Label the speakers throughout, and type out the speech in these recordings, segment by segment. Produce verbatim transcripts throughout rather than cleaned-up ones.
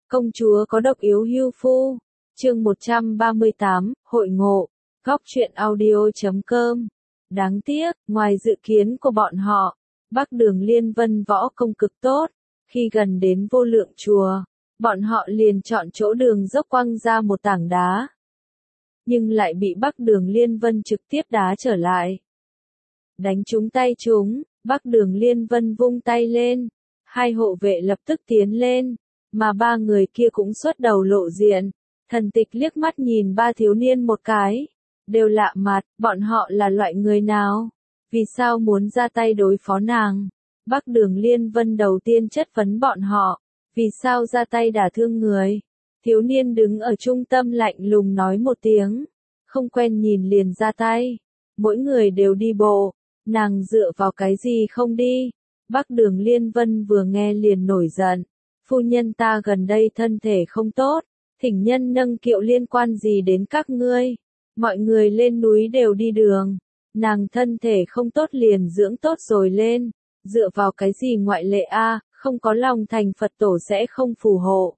Speaker 1: Công chúa có độc yếu hưu phu. Chương một trăm ba mươi tám, hội ngộ. Góc truyện audio chấm com. Đáng tiếc, ngoài dự kiến của bọn họ, Bắc Đường Liên Vân võ công cực tốt. Khi gần đến Vô Lượng chùa, bọn họ liền chọn chỗ đường dốc quăng ra một tảng đá. Nhưng lại bị Bắc Đường Liên Vân trực tiếp đá trở lại. Đánh trúng tay chúng, Bắc Đường Liên Vân vung tay lên. Hai hộ vệ lập tức tiến lên, mà ba người kia cũng xuất đầu lộ diện. Thần Tịch liếc mắt nhìn ba thiếu niên một cái. Đều lạ mặt, bọn họ là loại người nào? Vì sao muốn ra tay đối phó nàng? Bắc Đường Liên Vân đầu tiên chất vấn bọn họ. Vì sao ra tay đả thương người? Thiếu niên đứng ở trung tâm lạnh lùng nói một tiếng. Không quen nhìn liền ra tay. Mỗi người đều đi bộ. Nàng dựa vào cái gì không đi? Bắc Đường Liên Vân vừa nghe liền nổi giận. Phu nhân ta gần đây thân thể không tốt. Thỉnh nhân nâng kiệu liên quan gì đến các ngươi? Mọi người lên núi đều đi đường. Nàng thân thể không tốt liền dưỡng tốt rồi lên. Dựa vào cái gì ngoại lệ a, không có lòng thành Phật tổ sẽ không phù hộ.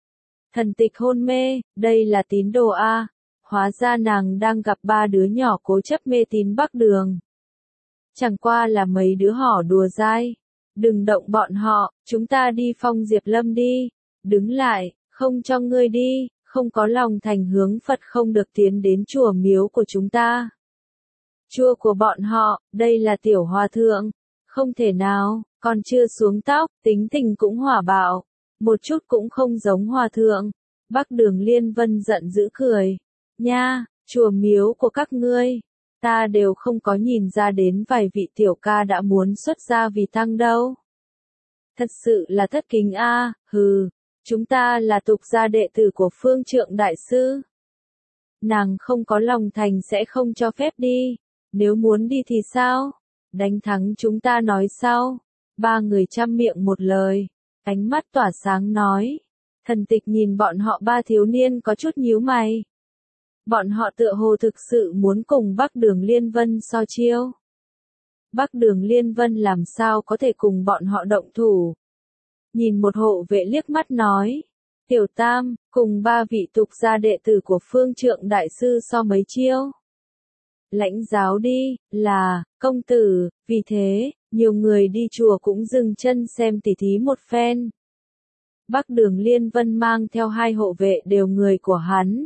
Speaker 1: Thần Tịch hôn mê, đây là tín đồ a. Hóa ra nàng đang gặp ba đứa nhỏ cố chấp mê tín Bắc Đường. Chẳng qua là mấy đứa hỏ đùa dai. Đừng động bọn họ, chúng ta đi Phong Diệp Lâm đi. Đứng lại, không cho ngươi đi, không có lòng thành hướng Phật không được tiến đến chùa miếu của chúng ta. Chùa của bọn họ, đây là tiểu hòa thượng. Không thể nào, còn chưa xuống tóc, tính tình cũng hỏa bạo. Một chút cũng không giống hòa thượng. Bắc Đường Liên Vân giận dữ cười. Nha, chùa miếu của các ngươi. Ta đều không có nhìn ra đến vài vị tiểu ca đã muốn xuất gia vì tăng đâu. Thật sự là thất kính a, hừ, chúng ta là tục gia đệ tử của Phương Trượng Đại Sư. Nàng không có lòng thành sẽ không cho phép đi, nếu muốn đi thì sao? Đánh thắng chúng ta nói sau. Ba người chăm miệng một lời, ánh mắt tỏa sáng nói. Thần Tịch nhìn bọn họ ba thiếu niên có chút nhíu mày. Bọn họ tựa hồ thực sự muốn cùng Bắc Đường Liên Vân so chiêu. Bắc Đường Liên Vân làm sao có thể cùng bọn họ động thủ. Nhìn một hộ vệ liếc mắt nói. Tiểu Tam, cùng ba vị tục gia đệ tử của Phương Trượng Đại Sư so mấy chiêu. Lãnh giáo đi, là, công tử, vì thế, nhiều người đi chùa cũng dừng chân xem tỉ thí một phen. Bắc Đường Liên Vân mang theo hai hộ vệ đều người của hắn.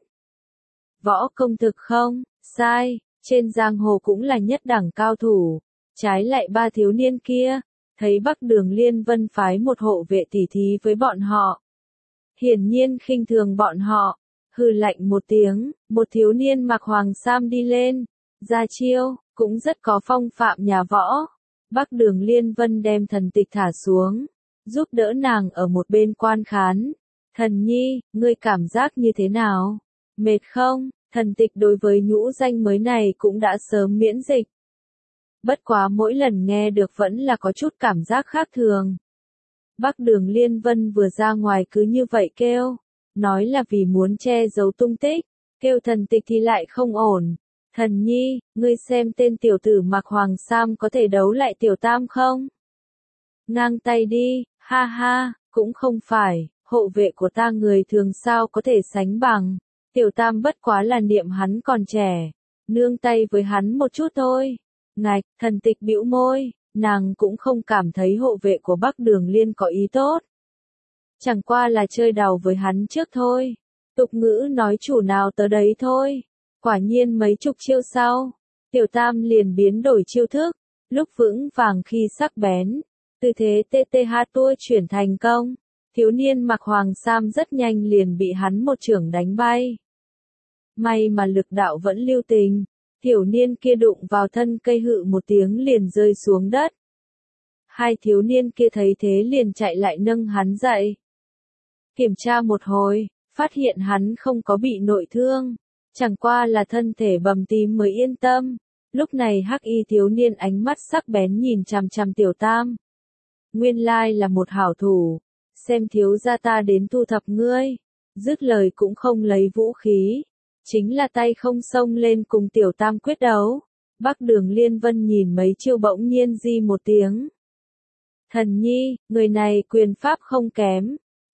Speaker 1: Võ công thực không, sai, trên giang hồ cũng là nhất đẳng cao thủ. Trái lại ba thiếu niên kia, thấy Bắc Đường Liên Vân phái một hộ vệ tỉ thí với bọn họ. Hiển nhiên khinh thường bọn họ, hừ lạnh một tiếng, một thiếu niên mặc hoàng sam đi lên, ra chiêu, cũng rất có phong phạm nhà võ. Bắc Đường Liên Vân đem Thần Tịch thả xuống, giúp đỡ nàng ở một bên quan khán. Thần nhi, ngươi cảm giác như thế nào? Mệt không? Thần Tịch đối với nhũ danh mới này cũng đã sớm miễn dịch. Bất quá mỗi lần nghe được vẫn là có chút cảm giác khác thường. Bắc Đường Liên Vân vừa ra ngoài cứ như vậy kêu, nói là vì muốn che giấu tung tích, kêu Thần Tịch thì lại không ổn. Thần nhi, ngươi xem tên tiểu tử mặc hoàng sam có thể đấu lại tiểu Tam không? Ngang tay đi, ha ha, cũng không phải, hộ vệ của ta người thường sao có thể sánh bằng. Tiểu Tam bất quá là niệm hắn còn trẻ, nương tay với hắn một chút thôi. Ngạch, Thần Tịch bĩu môi, nàng cũng không cảm thấy hộ vệ của Bắc Đường Liên có ý tốt. Chẳng qua là chơi đào với hắn trước thôi. Tục ngữ nói chủ nào tớ đấy thôi. Quả nhiên mấy chục chiêu sau, Tiểu Tam liền biến đổi chiêu thức, lúc vững vàng khi sắc bén. Tư thế tê tê ha tua chuyển thành công. Thiếu niên mặc hoàng sam rất nhanh liền bị hắn một chưởng đánh bay. May mà lực đạo vẫn lưu tình. Tiểu niên kia đụng vào thân cây hự một tiếng liền rơi xuống đất. Hai thiếu niên kia thấy thế liền chạy lại nâng hắn dậy. Kiểm tra một hồi, phát hiện hắn không có bị nội thương. Chẳng qua là thân thể bầm tím mới yên tâm. Lúc này hắc y thiếu niên ánh mắt sắc bén nhìn chằm chằm Tiểu Tam. Nguyên lai là một hảo thủ. Xem thiếu gia ta đến thu thập ngươi. Dứt lời cũng không lấy vũ khí. Chính là tay không xông lên cùng Tiểu Tam quyết đấu. Bắc Đường Liên Vân nhìn mấy chiêu bỗng nhiên di một tiếng. Thần nhi, người này quyền pháp không kém.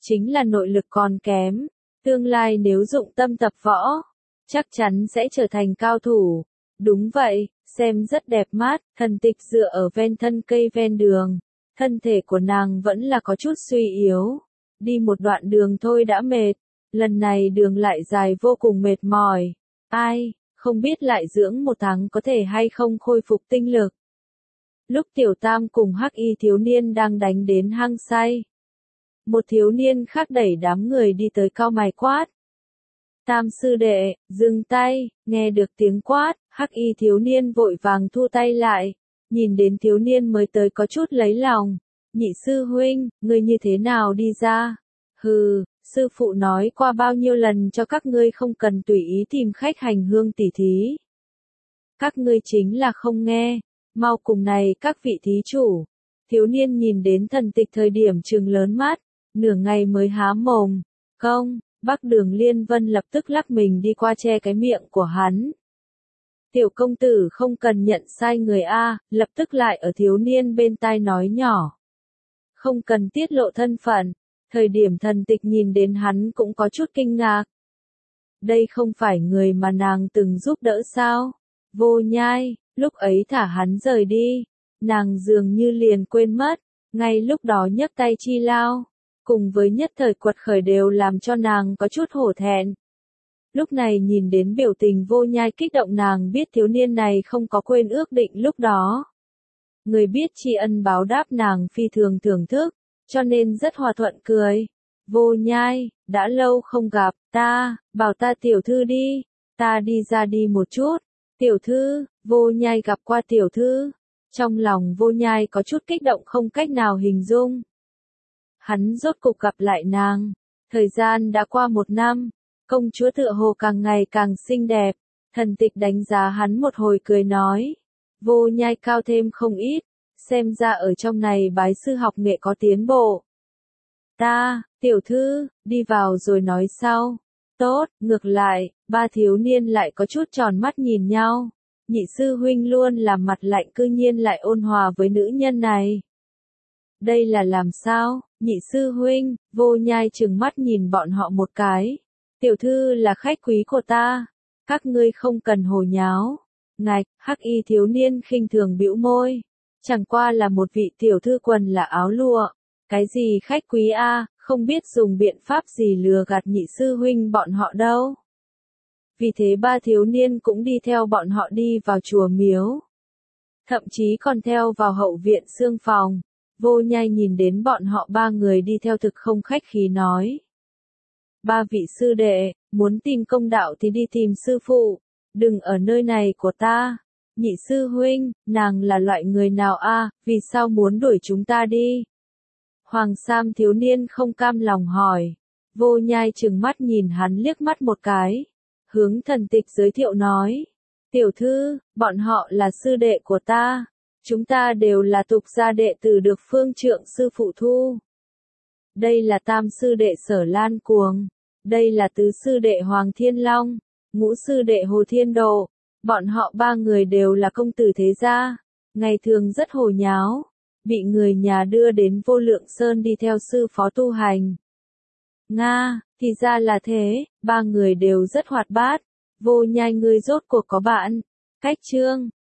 Speaker 1: chính là nội lực còn kém, tương lai nếu dụng tâm tập võ, chắc chắn sẽ trở thành cao thủ. Đúng vậy, xem rất đẹp mắt, Thần Tịch dựa ở ven thân cây ven đường, thân thể của nàng vẫn là có chút suy yếu, đi một đoạn đường thôi đã mệt, lần này đường lại dài vô cùng mệt mỏi, ai, không biết lại dưỡng một tháng có thể hay không khôi phục tinh lực. Lúc Tiểu Tam cùng Hắc Y thiếu niên đang đánh đến hăng say, một thiếu niên khác đẩy đám người đi tới cau mày quát. Tam sư đệ, dừng tay, nghe được tiếng quát, Hắc Y thiếu niên vội vàng thu tay lại, nhìn đến thiếu niên mới tới có chút lấy lòng. Nhị sư huynh, ngươi như thế nào đi ra? Hừ, sư phụ nói qua bao nhiêu lần cho các ngươi không cần tùy ý tìm khách hành hương tỉ thí. Các ngươi chính là không nghe, mau cùng này các vị thí chủ. Thiếu niên nhìn đến Thần Tịch thời điểm trừng lớn mắt, nửa ngày mới há mồm, không, Bắc Đường Liên Vân lập tức lắc mình đi qua che cái miệng của hắn. Tiểu công tử không cần nhận sai người a, lập tức lại ở thiếu niên bên tai nói nhỏ. Không cần tiết lộ thân phận, thời điểm Thần Tịch nhìn đến hắn cũng có chút kinh ngạc. Đây không phải người mà nàng từng giúp đỡ sao? Vô Nhai, lúc ấy thả hắn rời đi, nàng dường như liền quên mất, ngay lúc đó nhấc tay chi lao, cùng với nhất thời quật khởi đều làm cho nàng có chút hổ thẹn. Lúc này nhìn đến biểu tình Vô Nhai kích động, nàng biết thiếu niên này không có quên ước định lúc đó. Người biết tri ân báo đáp nàng phi thường thưởng thức, cho nên rất hòa thuận cười. Vô Nhai, đã lâu không gặp, ta, bảo ta tiểu thư đi, ta đi ra đi một chút. Tiểu thư, Vô Nhai gặp qua tiểu thư, trong lòng Vô Nhai có chút kích động không cách nào hình dung. Hắn rốt cục gặp lại nàng, thời gian đã qua một năm, công chúa tựa hồ càng ngày càng xinh đẹp, Thần Tịch đánh giá hắn một hồi cười nói. Vô Nhai cao thêm không ít, xem ra ở trong này bái sư học nghệ có tiến bộ. Ta, tiểu thư, đi vào rồi nói sau. Tốt, ngược lại, ba thiếu niên lại có chút tròn mắt nhìn nhau. Nhị sư huynh luôn làm mặt lạnh cư nhiên lại ôn hòa với nữ nhân này. Đây là làm sao, nhị sư huynh, Vô Nhai trừng mắt nhìn bọn họ một cái. Tiểu thư là khách quý của ta, các ngươi không cần hồ nháo. Ngạch, Hắc Y thiếu niên khinh thường bĩu môi. Chẳng qua là một vị tiểu thư quần là áo lụa. Cái gì khách quý a, không biết dùng biện pháp gì lừa gạt nhị sư huynh bọn họ đâu. Vì thế ba thiếu niên cũng đi theo bọn họ đi vào chùa miếu. Thậm chí còn theo vào hậu viện xương phòng. Vô Nhai nhìn đến bọn họ ba người đi theo thực không khách khí nói. Ba vị sư đệ, muốn tìm công đạo thì đi tìm sư phụ, đừng ở nơi này của ta. Nhị sư huynh, nàng là loại người nào a, vì sao muốn đuổi chúng ta đi? Hoàng Sam thiếu niên không cam lòng hỏi. Vô Nhai trừng mắt nhìn hắn liếc mắt một cái, hướng Thần Tịch giới thiệu nói. Tiểu thư, bọn họ là sư đệ của ta. Chúng ta đều là tục gia đệ tử được phương trượng sư phụ thu. Đây là tam sư đệ Sở Lan Cuồng. Đây là tứ sư đệ Hoàng Thiên Long. Ngũ sư đệ Hồ Thiên Độ. Bọn họ ba người đều là công tử thế gia. Ngày thường rất hồ nháo. Bị người nhà đưa đến Vô Lượng Sơn đi theo sư phó tu hành. Nga, thì ra là thế, ba người đều rất hoạt bát. Vô Nhai ngươi rốt cuộc có bạn. Cách chương.